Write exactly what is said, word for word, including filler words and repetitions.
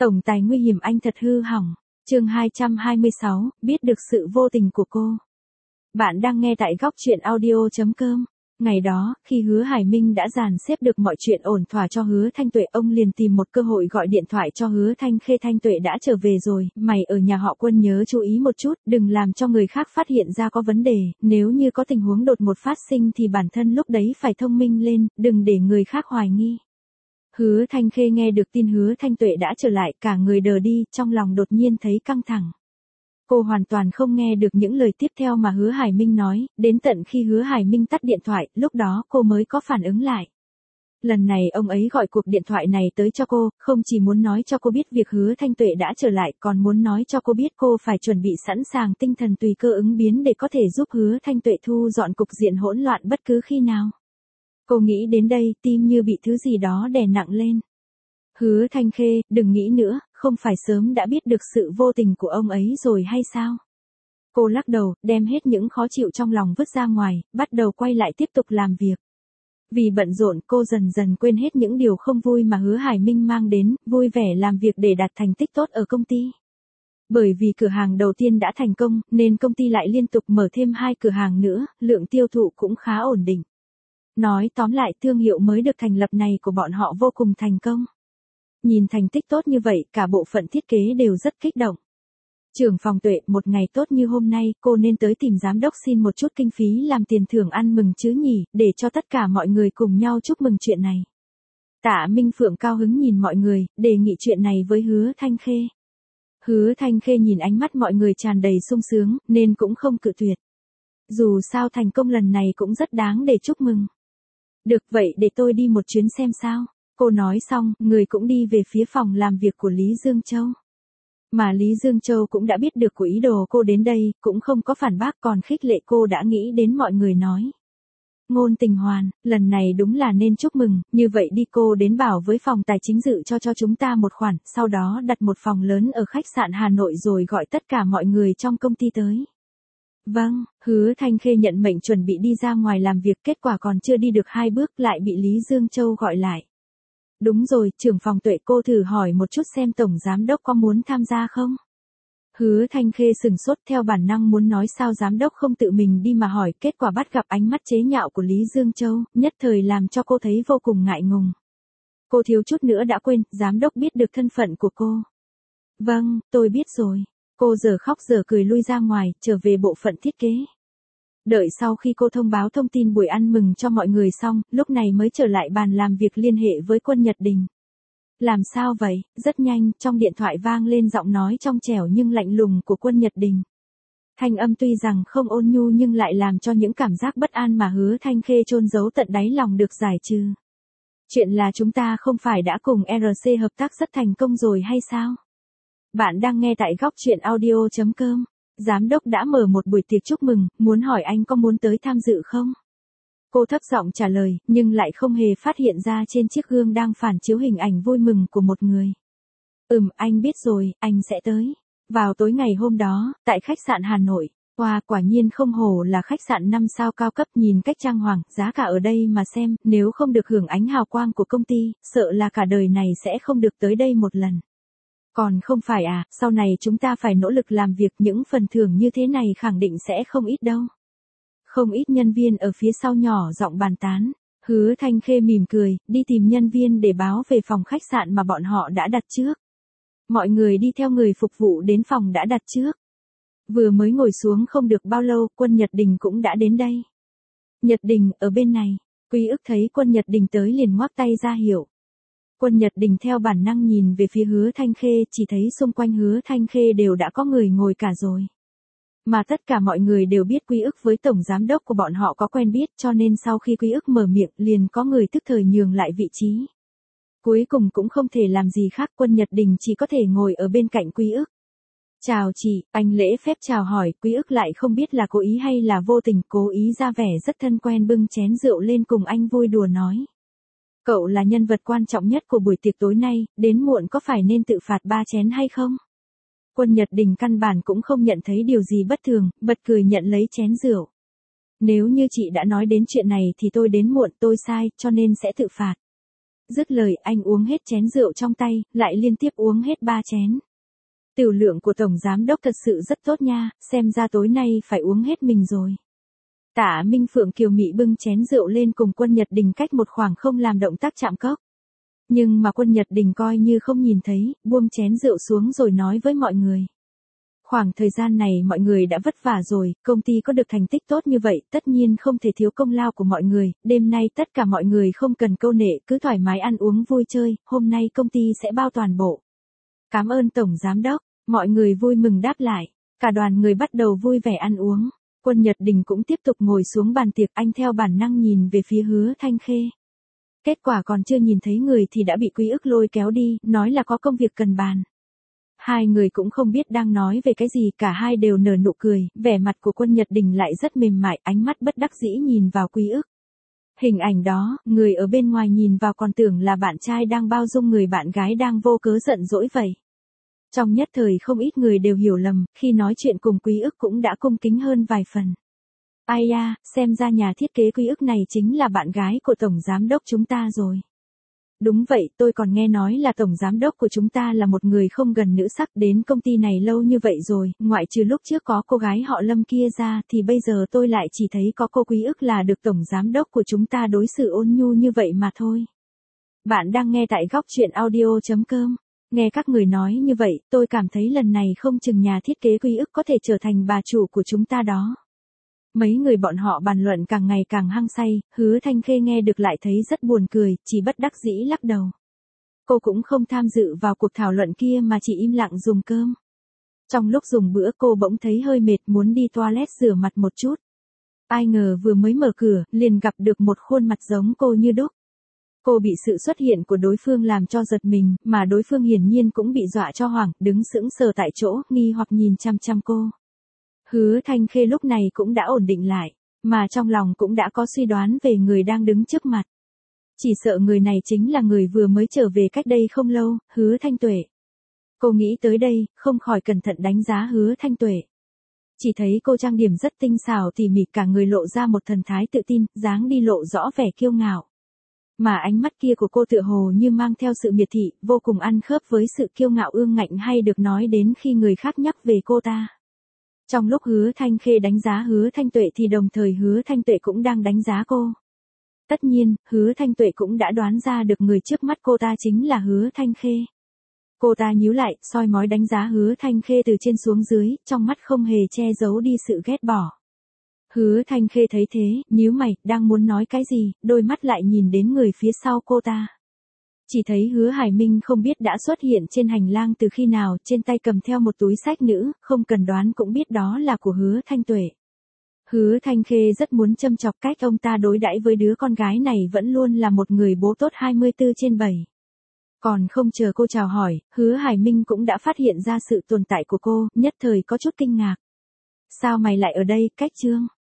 Tổng tài nguy hiểm anh thật hư hỏng. Chương hai trăm hai mươi sáu, biết được sự vô tình của cô. Bạn đang nghe tại góc truyện audio chấm com. Ngày đó, khi Hứa Hải Minh đã dàn xếp được mọi chuyện ổn thỏa cho Hứa Thanh Tuệ, ông liền tìm một cơ hội gọi điện thoại cho Hứa Thanh Khê. Thanh Tuệ đã trở về rồi, mày ở nhà họ Quân nhớ chú ý một chút, đừng làm cho người khác phát hiện ra có vấn đề, nếu như có tình huống đột ngột phát sinh thì bản thân lúc đấy phải thông minh lên, đừng để người khác hoài nghi. Hứa Thanh Khê nghe được tin Hứa Thanh Tuệ đã trở lại, cả người đờ đi, trong lòng đột nhiên thấy căng thẳng. Cô hoàn toàn không nghe được những lời tiếp theo mà Hứa Hải Minh nói, đến tận khi Hứa Hải Minh tắt điện thoại, lúc đó cô mới có phản ứng lại. Lần này ông ấy gọi cuộc điện thoại này tới cho cô, không chỉ muốn nói cho cô biết việc Hứa Thanh Tuệ đã trở lại, còn muốn nói cho cô biết cô phải chuẩn bị sẵn sàng tinh thần tùy cơ ứng biến để có thể giúp Hứa Thanh Tuệ thu dọn cục diện hỗn loạn bất cứ khi nào. Cô nghĩ đến đây, tim như bị thứ gì đó đè nặng lên. Hứa Thanh Khê, đừng nghĩ nữa, không phải sớm đã biết được sự vô tình của ông ấy rồi hay sao? Cô lắc đầu, đem hết những khó chịu trong lòng vứt ra ngoài, bắt đầu quay lại tiếp tục làm việc. Vì bận rộn, cô dần dần quên hết những điều không vui mà Hứa Hải Minh mang đến, vui vẻ làm việc để đạt thành tích tốt ở công ty. Bởi vì cửa hàng đầu tiên đã thành công, nên công ty lại liên tục mở thêm hai cửa hàng nữa, lượng tiêu thụ cũng khá ổn định. Nói tóm lại, thương hiệu mới được thành lập này của bọn họ vô cùng thành công. Nhìn thành tích tốt như vậy, cả bộ phận thiết kế đều rất kích động. Trưởng phòng Tuệ, một ngày tốt như hôm nay, cô nên tới tìm giám đốc xin một chút kinh phí làm tiền thưởng ăn mừng chứ nhỉ, để cho tất cả mọi người cùng nhau chúc mừng chuyện này. Tạ Minh Phượng cao hứng nhìn mọi người, đề nghị chuyện này với Hứa Thanh Khê. Hứa Thanh Khê nhìn ánh mắt mọi người tràn đầy sung sướng, nên cũng không cự tuyệt. Dù sao thành công lần này cũng rất đáng để chúc mừng. Được vậy, để tôi đi một chuyến xem sao. Cô nói xong, người cũng đi về phía phòng làm việc của Lý Dương Châu. Mà Lý Dương Châu cũng đã biết được của ý đồ cô đến đây, cũng không có phản bác, còn khích lệ cô đã nghĩ đến mọi người nói. Ngôn Tình Hoàn, lần này đúng là nên chúc mừng, như vậy đi, cô đến bảo với phòng tài chính dự cho cho chúng ta một khoản, sau đó đặt một phòng lớn ở khách sạn Hà Nội rồi gọi tất cả mọi người trong công ty tới. Vâng, Hứa Thanh Khê nhận mệnh chuẩn bị đi ra ngoài làm việc, kết quả còn chưa đi được hai bước lại bị Lý Dương Châu gọi lại. Đúng rồi, trưởng phòng Tuệ, cô thử hỏi một chút xem tổng giám đốc có muốn tham gia không? Hứa Thanh Khê sừng sốt, theo bản năng muốn nói sao giám đốc không tự mình đi mà hỏi, kết quả bắt gặp ánh mắt chế nhạo của Lý Dương Châu, nhất thời làm cho cô thấy vô cùng ngại ngùng. Cô thiếu chút nữa đã quên, giám đốc biết được thân phận của cô. Vâng, tôi biết rồi. Cô giờ khóc giờ cười lui ra ngoài, trở về bộ phận thiết kế. Đợi sau khi cô thông báo thông tin buổi ăn mừng cho mọi người xong, lúc này mới trở lại bàn làm việc liên hệ với Quân Nhật Đình. Làm sao vậy? Rất nhanh, trong điện thoại vang lên giọng nói trong trẻo nhưng lạnh lùng của Quân Nhật Đình. Thanh âm tuy rằng không ôn nhu nhưng lại làm cho những cảm giác bất an mà Hứa Thanh Khê chôn giấu tận đáy lòng được giải trừ. Chuyện là chúng ta không phải đã cùng rờ xê hợp tác rất thành công rồi hay sao? Bạn đang nghe tại góc truyện audio chấm com. Giám đốc đã mở một buổi tiệc chúc mừng, muốn hỏi anh có muốn tới tham dự không? Cô thấp giọng trả lời, nhưng lại không hề phát hiện ra trên chiếc gương đang phản chiếu hình ảnh vui mừng của một người. Ừm, anh biết rồi, anh sẽ tới. Vào tối ngày hôm đó, tại khách sạn Hà Nội, wow, quả nhiên không hổ là khách sạn năm sao cao cấp, nhìn cách trang hoàng, giá cả ở đây mà xem, nếu không được hưởng ánh hào quang của công ty, sợ là cả đời này sẽ không được tới đây một lần. Còn không phải à, sau này chúng ta phải nỗ lực làm việc, những phần thưởng như thế này khẳng định sẽ không ít đâu. Không ít nhân viên ở phía sau nhỏ giọng bàn tán. Hứa Thanh Khê mỉm cười, đi tìm nhân viên để báo về phòng khách sạn mà bọn họ đã đặt trước. Mọi người đi theo người phục vụ đến phòng đã đặt trước. Vừa mới ngồi xuống không được bao lâu, Quân Nhật Đình cũng đã đến đây. Nhật Đình, ở bên này. Quý ức thấy Quân Nhật Đình tới liền ngoắc tay ra hiệu. Quân Nhật Đình theo bản năng nhìn về phía Hứa Thanh Khê, chỉ thấy xung quanh Hứa Thanh Khê đều đã có người ngồi cả rồi. Mà tất cả mọi người đều biết Quý ức với tổng giám đốc của bọn họ có quen biết, cho nên sau khi Quý ức mở miệng liền có người tức thời nhường lại vị trí. Cuối cùng cũng không thể làm gì khác, Quân Nhật Đình chỉ có thể ngồi ở bên cạnh Quý ức. Chào chị, anh lễ phép chào hỏi, Quý ức lại không biết là cố ý hay là vô tình, cố ý ra vẻ rất thân quen bưng chén rượu lên cùng anh vui đùa nói. Cậu là nhân vật quan trọng nhất của buổi tiệc tối nay, đến muộn có phải nên tự phạt ba chén hay không? Quân Nhật Đình căn bản cũng không nhận thấy điều gì bất thường, bật cười nhận lấy chén rượu. Nếu như chị đã nói đến chuyện này thì tôi đến muộn, tôi sai, cho nên sẽ tự phạt. Dứt lời anh uống hết chén rượu trong tay, lại liên tiếp uống hết ba chén. Tiểu lượng của Tổng Giám Đốc thật sự rất tốt nha, xem ra tối nay phải uống hết mình rồi. Tạ Minh Phượng kiều mị bưng chén rượu lên cùng Quân Nhật Đình cách một khoảng không làm động tác chạm cốc. Nhưng mà Quân Nhật Đình coi như không nhìn thấy, buông chén rượu xuống rồi nói với mọi người. Khoảng thời gian này mọi người đã vất vả rồi, công ty có được thành tích tốt như vậy, tất nhiên không thể thiếu công lao của mọi người, đêm nay tất cả mọi người không cần câu nệ, cứ thoải mái ăn uống vui chơi, hôm nay công ty sẽ bao toàn bộ. Cảm ơn Tổng Giám Đốc, mọi người vui mừng đáp lại, cả đoàn người bắt đầu vui vẻ ăn uống. Quân Nhật Đình cũng tiếp tục ngồi xuống bàn tiệc, anh theo bản năng nhìn về phía Hứa Thanh Khê. Kết quả còn chưa nhìn thấy người thì đã bị Quý Ức lôi kéo đi, nói là có công việc cần bàn. Hai người cũng không biết đang nói về cái gì, cả hai đều nở nụ cười, vẻ mặt của Quân Nhật Đình lại rất mềm mại, ánh mắt bất đắc dĩ nhìn vào Quý Ức. Hình ảnh đó, người ở bên ngoài nhìn vào còn tưởng là bạn trai đang bao dung người bạn gái đang vô cớ giận dỗi vậy. Trong nhất thời không ít người đều hiểu lầm, khi nói chuyện cùng Quý Ức cũng đã cung kính hơn vài phần. Ai da, xem ra nhà thiết kế Quý Ức này chính là bạn gái của Tổng Giám Đốc chúng ta rồi. Đúng vậy, tôi còn nghe nói là Tổng Giám Đốc của chúng ta là một người không gần nữ sắc, đến công ty này lâu như vậy rồi, ngoại trừ lúc trước có cô gái họ Lâm kia ra thì bây giờ tôi lại chỉ thấy có cô Quý Ức là được Tổng Giám Đốc của chúng ta đối xử ôn nhu như vậy mà thôi. Bạn đang nghe tại góc truyện audio chấm com. Nghe các người nói như vậy, tôi cảm thấy lần này không chừng nhà thiết kế Quý Ức có thể trở thành bà chủ của chúng ta đó. Mấy người bọn họ bàn luận càng ngày càng hăng say, Hứa Thanh Khê nghe được lại thấy rất buồn cười, chỉ bất đắc dĩ lắc đầu. Cô cũng không tham dự vào cuộc thảo luận kia mà chỉ im lặng dùng cơm. Trong lúc dùng bữa cô bỗng thấy hơi mệt muốn đi toilet rửa mặt một chút. Ai ngờ vừa mới mở cửa, liền gặp được một khuôn mặt giống cô như đúc. Cô bị sự xuất hiện của đối phương làm cho giật mình, mà đối phương hiển nhiên cũng bị dọa cho hoảng, đứng sững sờ tại chỗ, nghi hoặc nhìn chăm chăm cô. Hứa Thanh Khê lúc này cũng đã ổn định lại, mà trong lòng cũng đã có suy đoán về người đang đứng trước mặt. Chỉ sợ người này chính là người vừa mới trở về cách đây không lâu, Hứa Thanh Tuệ. Cô nghĩ tới đây, không khỏi cẩn thận đánh giá Hứa Thanh Tuệ. Chỉ thấy cô trang điểm rất tinh xảo tỉ mỉ, cả người lộ ra một thần thái tự tin, dáng đi lộ rõ vẻ kiêu ngạo. Mà ánh mắt kia của cô tựa hồ như mang theo sự miệt thị, vô cùng ăn khớp với sự kiêu ngạo ương ngạnh hay được nói đến khi người khác nhắc về cô ta. Trong lúc Hứa Thanh Khê đánh giá Hứa Thanh Tuệ thì đồng thời Hứa Thanh Tuệ cũng đang đánh giá cô. Tất nhiên, Hứa Thanh Tuệ cũng đã đoán ra được người trước mắt cô ta chính là Hứa Thanh Khê. Cô ta nhíu lại, soi mói đánh giá Hứa Thanh Khê từ trên xuống dưới, trong mắt không hề che giấu đi sự ghét bỏ. Hứa Thanh Khê thấy thế, nhíu mày, đang muốn nói cái gì, đôi mắt lại nhìn đến người phía sau cô ta. Chỉ thấy Hứa Hải Minh không biết đã xuất hiện trên hành lang từ khi nào, trên tay cầm theo một túi xách nữ, không cần đoán cũng biết đó là của Hứa Thanh Tuệ. Hứa Thanh Khê rất muốn châm chọc cách ông ta đối đãi với đứa con gái này vẫn luôn là một người bố tốt hai mươi tư trên bảy. Còn không chờ cô chào hỏi, Hứa Hải Minh cũng đã phát hiện ra sự tồn tại của cô, nhất thời có chút kinh ngạc. Sao mày lại ở đây, Cách Trương?